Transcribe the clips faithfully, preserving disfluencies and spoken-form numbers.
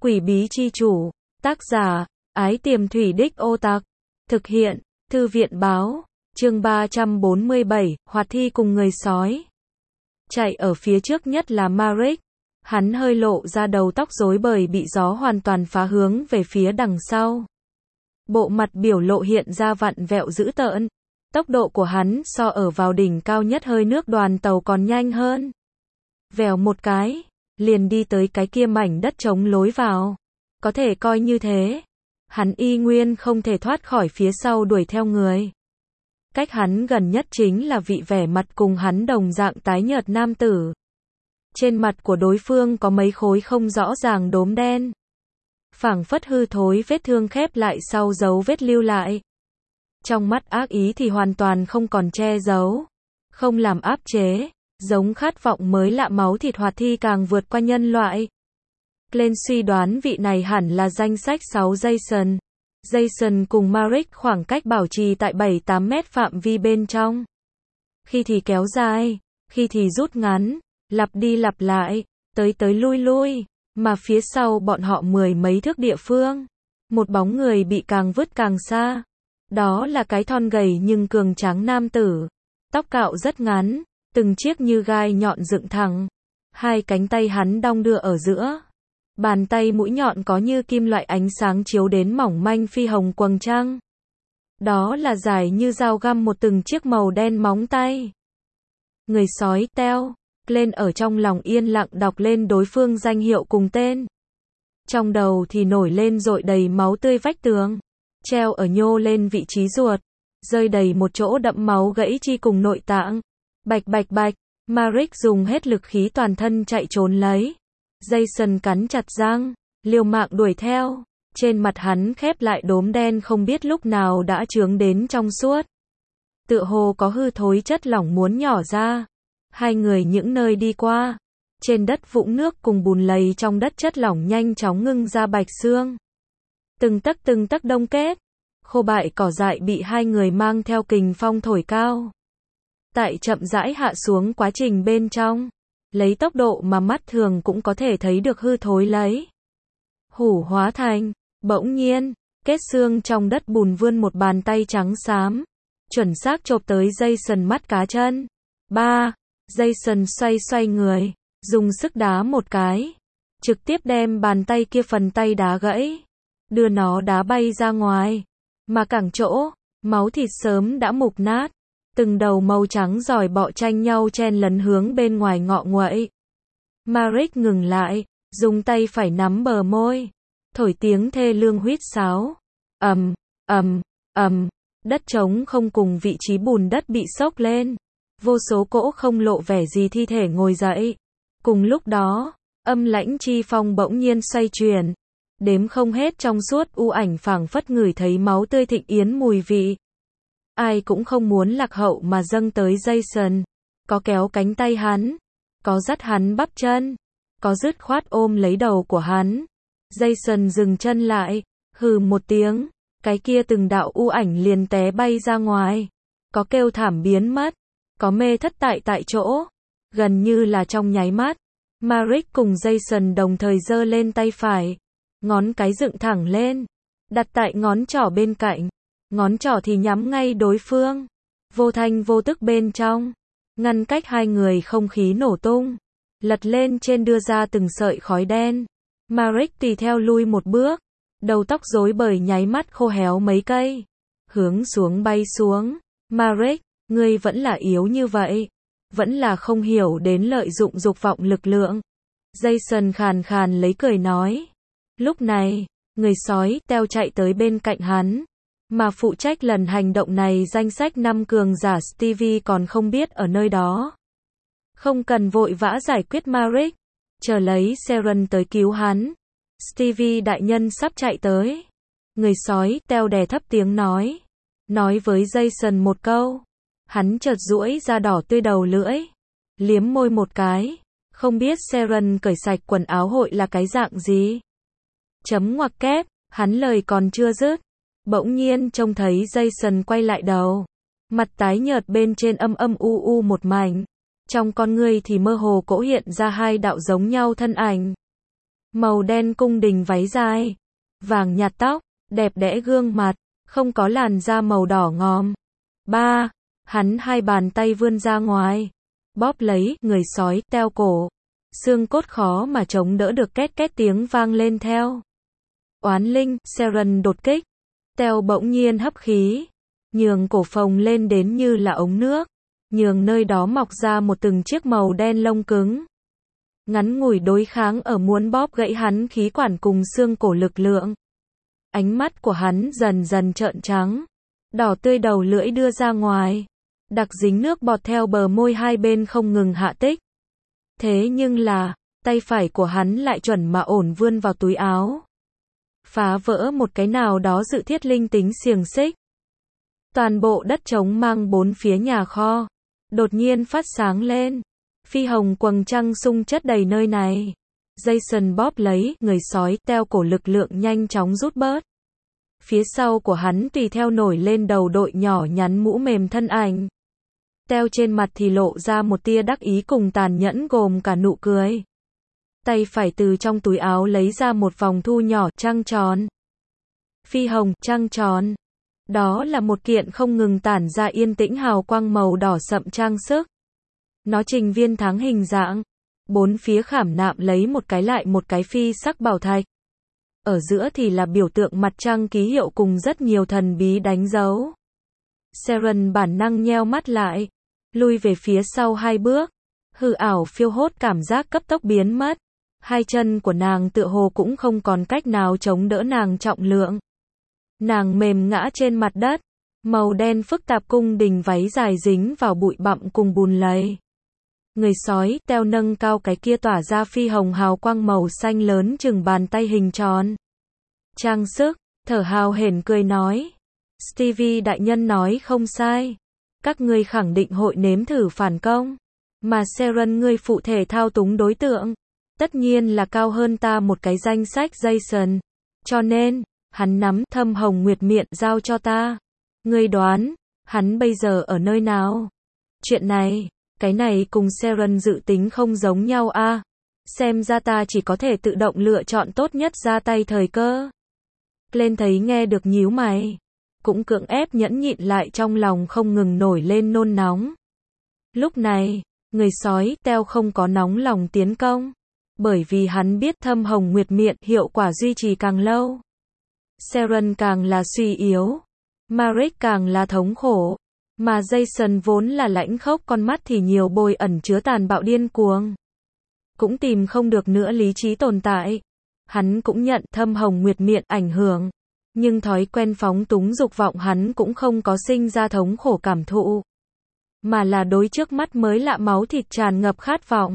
Quỷ bí chi chủ, tác giả, Ái Tiềm Thủy Đích Ô Tạc, thực hiện, Thư viện báo, chương ba trăm bốn mươi bảy, hoạt thi cùng người sói. Chạy ở phía trước nhất là Maric, hắn hơi lộ ra đầu tóc rối bời bị gió hoàn toàn phá hướng về phía đằng sau. Bộ mặt biểu lộ hiện ra vặn vẹo dữ tợn, tốc độ của hắn so ở vào đỉnh cao nhất hơi nước đoàn tàu còn nhanh hơn. Vèo một cái, liền đi tới cái kia mảnh đất trống lối vào. Có thể coi như thế, hắn y nguyên không thể thoát khỏi phía sau đuổi theo người. Cách hắn gần nhất chính là vị vẻ mặt cùng hắn đồng dạng tái nhợt nam tử. Trên mặt của đối phương có mấy khối không rõ ràng đốm đen. Phảng phất hư thối vết thương khép lại sau dấu vết lưu lại. Trong mắt ác ý thì hoàn toàn không còn che giấu, không làm áp chế, giống khát vọng mới lạ máu thịt hoạt thi càng vượt qua nhân loại. Glenn suy đoán vị này hẳn là danh sách sáu Jason. Jason cùng Maric khoảng cách bảo trì tại bảy tám mét phạm vi bên trong. Khi thì kéo dài, khi thì rút ngắn, lặp đi lặp lại, tới tới lui lui, mà phía sau bọn họ mười mấy thước địa phương. Một bóng người bị càng vứt càng xa. Đó là cái thon gầy nhưng cường tráng nam tử. Tóc cạo rất ngắn, từng chiếc như gai nhọn dựng thẳng. Hai cánh tay hắn đong đưa ở giữa. Bàn tay mũi nhọn có như kim loại ánh sáng chiếu đến mỏng manh phi hồng quầng trăng. Đó là dài như dao găm một từng chiếc màu đen móng tay. Người sói Teo, lên ở trong lòng yên lặng đọc lên đối phương danh hiệu cùng tên. Trong đầu thì nổi lên dội đầy máu tươi vách tường. Treo ở nhô lên vị trí ruột. Rơi đầy một chỗ đậm máu gãy chi cùng nội tạng. Bạch bạch bạch, Maric dùng hết lực khí toàn thân chạy trốn lấy. Jason cắn chặt răng, liều mạng đuổi theo. Trên mặt hắn khép lại đốm đen không biết lúc nào đã chướng đến trong suốt. Tựa hồ có hư thối chất lỏng muốn nhỏ ra. Hai người những nơi đi qua. Trên đất vũng nước cùng bùn lầy trong đất chất lỏng nhanh chóng ngưng ra bạch xương. Từng tấc từng tấc đông kết. Khô bại cỏ dại bị hai người mang theo kình phong thổi cao. Tại chậm rãi hạ xuống quá trình bên trong. Lấy tốc độ mà mắt thường cũng có thể thấy được hư thối lấy. Hủ hóa thành, bỗng nhiên, kết xương trong đất bùn vươn một bàn tay trắng xám. Chuẩn xác chộp tới Jason mắt cá chân. Ba, Jason xoay xoay người, dùng sức đá một cái. Trực tiếp đem bàn tay kia phần tay đá gãy. Đưa nó đá bay ra ngoài. Mà cẳng chỗ, máu thịt sớm đã mục nát. Từng đầu màu trắng giỏi bọ tranh nhau chen lấn hướng bên ngoài ngọ nguậy. Maric ngừng lại, dùng tay phải nắm bờ môi, thổi tiếng thê lương huýt sáo. Ầm, ầm, ầm, đất trống không cùng vị trí bùn đất bị xốc lên. Vô số cỗ không lộ vẻ gì thi thể ngồi dậy. Cùng lúc đó, âm lãnh chi phong bỗng nhiên xoay chuyển. Đếm không hết trong suốt u ảnh phảng phất ngửi thấy máu tươi thịnh yến mùi vị. Ai cũng không muốn lạc hậu mà dâng tới Jason. Có kéo cánh tay hắn, có dắt hắn bắp chân, có dứt khoát ôm lấy đầu của hắn. Jason dừng chân lại, hừ một tiếng, cái kia từng đạo u ảnh liền té bay ra ngoài. Có kêu thảm biến mất, có mê thất tại tại chỗ, gần như là trong nháy mắt. Maric cùng Jason đồng thời giơ lên tay phải, ngón cái dựng thẳng lên, đặt tại ngón trỏ bên cạnh. Ngón trỏ thì nhắm ngay đối phương. Vô thanh vô tức bên trong. Ngăn cách hai người không khí nổ tung. Lật lên trên đưa ra từng sợi khói đen. Maric tùy theo lui một bước. Đầu tóc rối bời nháy mắt khô héo mấy cây. Hướng xuống bay xuống. Maric, ngươi vẫn là yếu như vậy. Vẫn là không hiểu đến lợi dụng dục vọng lực lượng. Jason khàn khàn lấy cười nói. Lúc này, người sói Teo chạy tới bên cạnh hắn. Mà phụ trách lần hành động này danh sách năm cường giả Stevie còn không biết ở nơi đó. Không cần vội vã giải quyết Maric. Chờ lấy Sharon tới cứu hắn. Stevie đại nhân sắp chạy tới. Người sói Teo đè thấp tiếng nói. Nói với Jason một câu. Hắn chợt duỗi ra đỏ tươi đầu lưỡi. Liếm môi một cái. Không biết Sharon cởi sạch quần áo hội là cái dạng gì. Chấm ngoặc kép. Hắn lời còn chưa dứt. Bỗng nhiên trông thấy Jason quay lại đầu. Mặt tái nhợt bên trên âm âm u u một mảnh. Trong con ngươi thì mơ hồ cỗ hiện ra hai đạo giống nhau thân ảnh. Màu đen cung đình váy dài, vàng nhạt tóc, đẹp đẽ gương mặt, không có làn da màu đỏ ngòm. ba. Hắn hai bàn tay vươn ra ngoài, bóp lấy người sói teo cổ. Xương cốt khó mà chống đỡ được, két két tiếng vang lên theo. Oán linh, Seren đột kích. Teo bỗng nhiên hấp khí, nhường cổ phồng lên đến như là ống nước, nhường nơi đó mọc ra một từng chiếc màu đen lông cứng. Ngắn ngủi đối kháng ở muốn bóp gãy hắn khí quản cùng xương cổ lực lượng. Ánh mắt của hắn dần dần trợn trắng, đỏ tươi, đầu lưỡi đưa ra ngoài, đặc dính nước bọt theo bờ môi hai bên không ngừng hạ tích. Thế nhưng là, tay phải của hắn lại chuẩn mà ổn vươn vào túi áo, phá vỡ một cái nào đó dự thiết linh tính xiềng xích. Toàn bộ đất trống mang bốn phía nhà kho đột nhiên phát sáng lên, phi hồng quầng trăng sung chất đầy nơi này. Jason bóp lấy người sói teo cổ, lực lượng nhanh chóng rút bớt. Phía sau của hắn tùy theo nổi lên đầu đội nhỏ nhắn mũ mềm thân ảnh. Teo trên mặt thì lộ ra một tia đắc ý cùng tàn nhẫn gồm cả nụ cười. Tay phải từ trong túi áo lấy ra một vòng thu nhỏ trăng tròn. Phi hồng trăng tròn. Đó là một kiện không ngừng tản ra yên tĩnh hào quang màu đỏ sậm trang sức. Nó trình viên tháng hình dạng, bốn phía khảm nạm lấy một cái lại một cái phi sắc bảo thạch. Ở giữa thì là biểu tượng mặt trăng ký hiệu cùng rất nhiều thần bí đánh dấu. Seren bản năng nheo mắt lại, lui về phía sau hai bước, hư ảo phiêu hốt cảm giác cấp tốc biến mất. Hai chân của nàng tựa hồ cũng không còn cách nào chống đỡ nàng trọng lượng. Nàng mềm ngã trên mặt đất, màu đen phức tạp cung đình váy dài dính vào bụi bặm cùng bùn lầy. Người sói teo nâng cao cái kia tỏa ra phi hồng hào quang màu xanh lớn chừng bàn tay hình tròn. Trang sức, thở hào hển cười nói. Stevie đại nhân nói không sai. Các ngươi khẳng định hội nếm thử phản công. Mà Seren ngươi phụ thể thao túng đối tượng. Tất nhiên là cao hơn ta một cái danh sách Jason. Cho nên, hắn nắm thâm hồng nguyệt miệng giao cho ta. Ngươi đoán, hắn bây giờ ở nơi nào? Chuyện này, cái này cùng Seren dự tính không giống nhau a. À? Xem ra ta chỉ có thể tự động lựa chọn tốt nhất ra tay thời cơ. Glenn thấy nghe được nhíu mày, cũng cưỡng ép nhẫn nhịn lại trong lòng không ngừng nổi lên nôn nóng. Lúc này, người sói teo không có nóng lòng tiến công, bởi vì hắn biết thâm hồng nguyệt miệng hiệu quả duy trì càng lâu. Seren càng là suy yếu, Marek càng là thống khổ, mà Jason vốn là lãnh khốc, con mắt thì nhiều bồi ẩn chứa tàn bạo điên cuồng. Cũng tìm không được nữa lý trí tồn tại. Hắn cũng nhận thâm hồng nguyệt miệng ảnh hưởng, nhưng thói quen phóng túng dục vọng hắn cũng không có sinh ra thống khổ cảm thụ, mà là đối trước mắt mới lạ máu thịt tràn ngập khát vọng.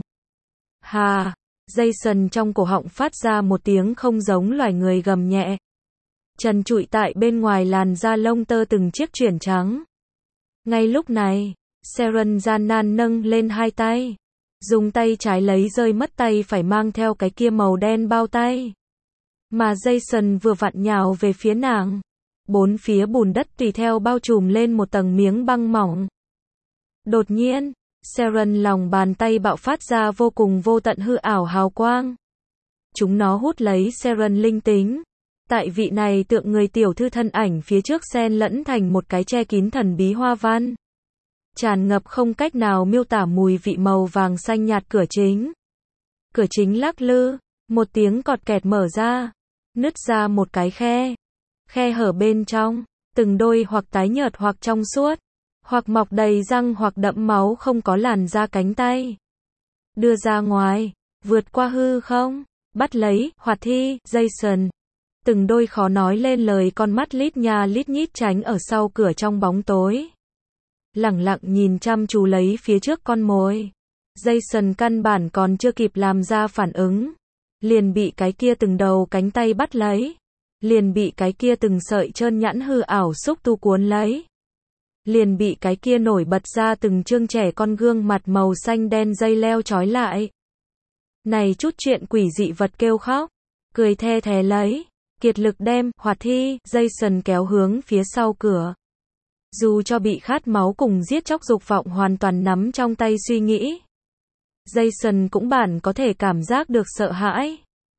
Hà, Jason trong cổ họng phát ra một tiếng không giống loài người gầm nhẹ. Trần trụi tại bên ngoài làn da lông tơ từng chiếc chuyển trắng. Ngay lúc này, Seren gian nan nâng lên hai tay, dùng tay trái lấy rơi mất tay phải mang theo cái kia màu đen bao tay. Mà Jason vừa vặn nhào về phía nàng. Bốn phía bùn đất tùy theo bao trùm lên một tầng miếng băng mỏng. Đột nhiên, Seren lòng bàn tay bạo phát ra vô cùng vô tận hư ảo hào quang. Chúng nó hút lấy Seren linh tính. Tại vị này tượng người tiểu thư thân ảnh phía trước xen lẫn thành một cái che kín thần bí hoa văn. Tràn ngập không cách nào miêu tả mùi vị màu vàng xanh nhạt cửa chính. Cửa chính lắc lư, một tiếng cọt kẹt mở ra, nứt ra một cái khe. Khe hở bên trong, từng đôi hoặc tái nhợt hoặc trong suốt, hoặc mọc đầy răng hoặc đẫm máu không có làn da cánh tay. Đưa ra ngoài, vượt qua hư không, bắt lấy, hoạt thi, Jason. Từng đôi khó nói lên lời con mắt lít nha lít nhít tránh ở sau cửa trong bóng tối. Lẳng lặng nhìn chăm chú lấy phía trước con mồi. Jason căn bản còn chưa kịp làm ra phản ứng, liền bị cái kia từng đầu cánh tay bắt lấy, liền bị cái kia từng sợi trơn nhẵn hư ảo xúc tu cuốn lấy, liền bị cái kia nổi bật ra từng trương trẻ con gương mặt màu xanh đen dây leo trói lại. Này chút chuyện quỷ dị vật kêu khóc, cười the thé lấy, kiệt lực đem hoạt thi Jason kéo hướng phía sau cửa. Dù cho bị khát máu cùng giết chóc dục vọng hoàn toàn nắm trong tay suy nghĩ, Jason cũng bản có thể cảm giác được sợ hãi.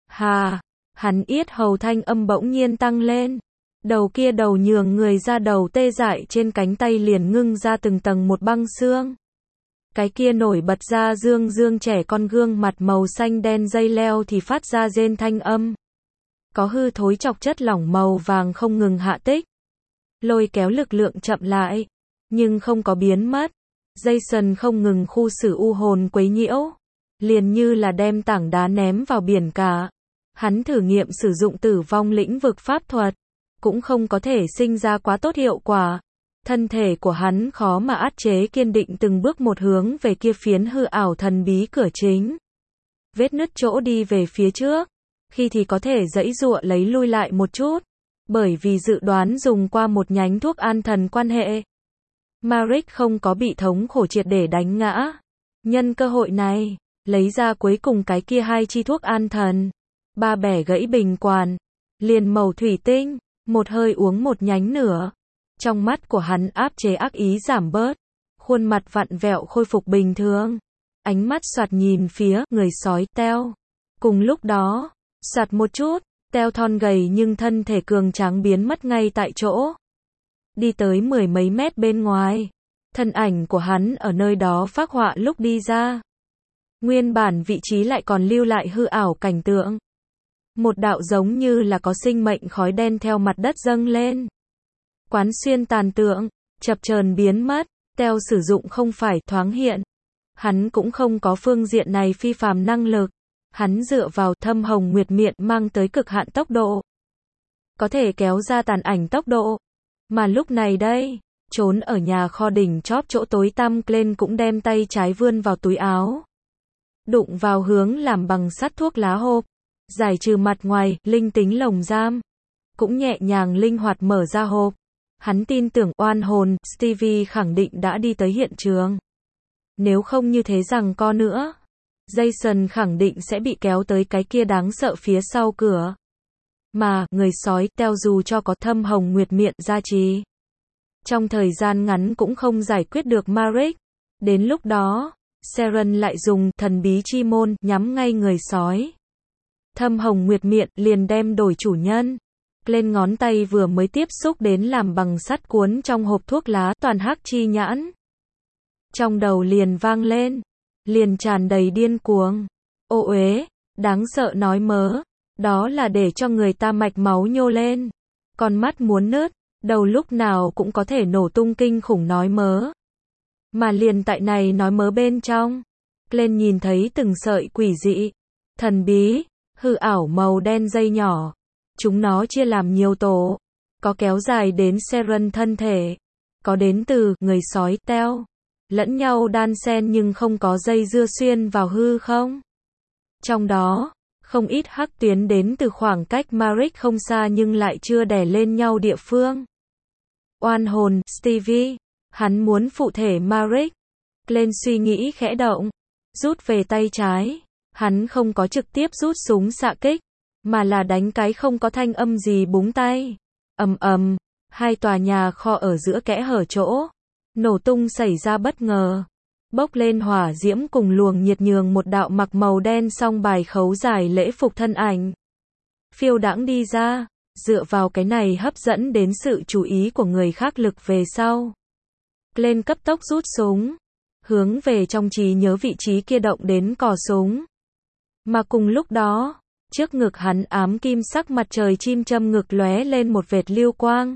Hà, hắn yết hầu thanh âm bỗng nhiên tăng lên. Đầu kia đầu nhường người ra đầu tê dại trên cánh tay liền ngưng ra từng tầng một băng xương. Cái kia nổi bật ra dương dương trẻ con gương mặt màu xanh đen dây leo thì phát ra rên thanh âm. Có hư thối chọc chất lỏng màu vàng không ngừng hạ tích. Lôi kéo lực lượng chậm lại, nhưng không có biến mất. Jason không ngừng khu xử u hồn quấy nhiễu, liền như là đem tảng đá ném vào biển cả. Hắn thử nghiệm sử dụng tử vong lĩnh vực pháp thuật, cũng không có thể sinh ra quá tốt hiệu quả. Thân thể của hắn khó mà át chế kiên định từng bước một hướng về kia phiến hư ảo thần bí cửa chính. Vết nứt chỗ đi về phía trước, khi thì có thể giãy giụa lấy lui lại một chút, bởi vì dự đoán dùng qua một nhánh thuốc an thần quan hệ. Maric không có bị thống khổ triệt để đánh ngã. Nhân cơ hội này, lấy ra cuối cùng cái kia hai chi thuốc an thần. Ba bẻ gãy bình quản, liền màu thủy tinh, một hơi uống một nhánh nửa. Trong mắt của hắn áp chế ác ý giảm bớt, khuôn mặt vặn vẹo khôi phục bình thường. Ánh mắt xoạt nhìn phía người sói Teo. Cùng lúc đó, xoạt một chút, Teo thon gầy nhưng thân thể cường tráng biến mất ngay tại chỗ. Đi tới mười mấy mét bên ngoài, thân ảnh của hắn ở nơi đó phác họa lúc đi ra. Nguyên bản vị trí lại còn lưu lại hư ảo cảnh tượng. Một đạo giống như là có sinh mệnh khói đen theo mặt đất dâng lên. Quán xuyên tàn tượng, chập chờn biến mất. Teo sử dụng không phải thoáng hiện. Hắn cũng không có phương diện này phi phàm năng lực. Hắn dựa vào thâm hồng nguyệt miện mang tới cực hạn tốc độ. Có thể kéo ra tàn ảnh tốc độ. Mà lúc này đây, trốn ở nhà kho đỉnh chóp chỗ tối tăm lên cũng đem tay trái vươn vào túi áo. Đụng vào hướng làm bằng sắt thuốc lá hộp. Giải trừ mặt ngoài, linh tính lồng giam. Cũng nhẹ nhàng linh hoạt mở ra hộp. Hắn tin tưởng oan hồn, Stevie khẳng định đã đi tới hiện trường. Nếu không như thế rằng co nữa, Jason khẳng định sẽ bị kéo tới cái kia đáng sợ phía sau cửa. Mà, người sói, Teo dù cho có thâm hồng nguyệt miện gia trì, trong thời gian ngắn cũng không giải quyết được Maric. Đến lúc đó, Seren lại dùng thần bí chi môn nhắm ngay người sói. Thâm hồng nguyệt miện liền đem đổi chủ nhân. Lên ngón tay vừa mới tiếp xúc đến làm bằng sắt cuốn trong hộp thuốc lá toàn hắc chi nhãn. Trong đầu liền vang lên, liền tràn đầy điên cuồng. Ô uế, đáng sợ nói mớ, đó là để cho người ta mạch máu nhô lên. Con mắt muốn nứt, đầu lúc nào cũng có thể nổ tung kinh khủng nói mớ. Mà liền tại này nói mớ bên trong, lên nhìn thấy từng sợi quỷ dị, thần bí, hư ảo màu đen dây nhỏ. Chúng nó chia làm nhiều tổ, có kéo dài đến Seren thân thể, có đến từ người sói Teo, lẫn nhau đan xen nhưng không có dây dưa xuyên vào hư không. Trong đó, không ít hắc tuyến đến từ khoảng cách Maric không xa nhưng lại chưa đè lên nhau địa phương. Oan hồn, Stevie, hắn muốn phụ thể Maric. Lên suy nghĩ khẽ động, rút về tay trái, hắn không có trực tiếp rút súng xạ kích, mà là đánh cái không có thanh âm gì búng tay. Ầm ầm, hai tòa nhà kho ở giữa kẽ hở chỗ, nổ tung xảy ra bất ngờ. Bốc lên hỏa diễm cùng luồng nhiệt nhường một đạo mặc màu đen song bài khấu dài lễ phục thân ảnh. Phiêu đãng đi ra, dựa vào cái này hấp dẫn đến sự chú ý của người khác lực về sau. Lên cấp tốc rút súng, hướng về trong trí nhớ vị trí kia động đến cò súng. Mà cùng lúc đó, trước ngực hắn ám kim sắc mặt trời chim châm ngực lóe lên một vệt lưu quang.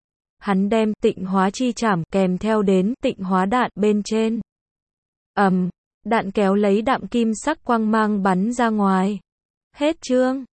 Hắn đem tịnh hóa chi chảm kèm theo đến tịnh hóa đạn bên trên. Ầm, um, đạn kéo lấy đạm kim sắc quang mang bắn ra ngoài. Hết chương.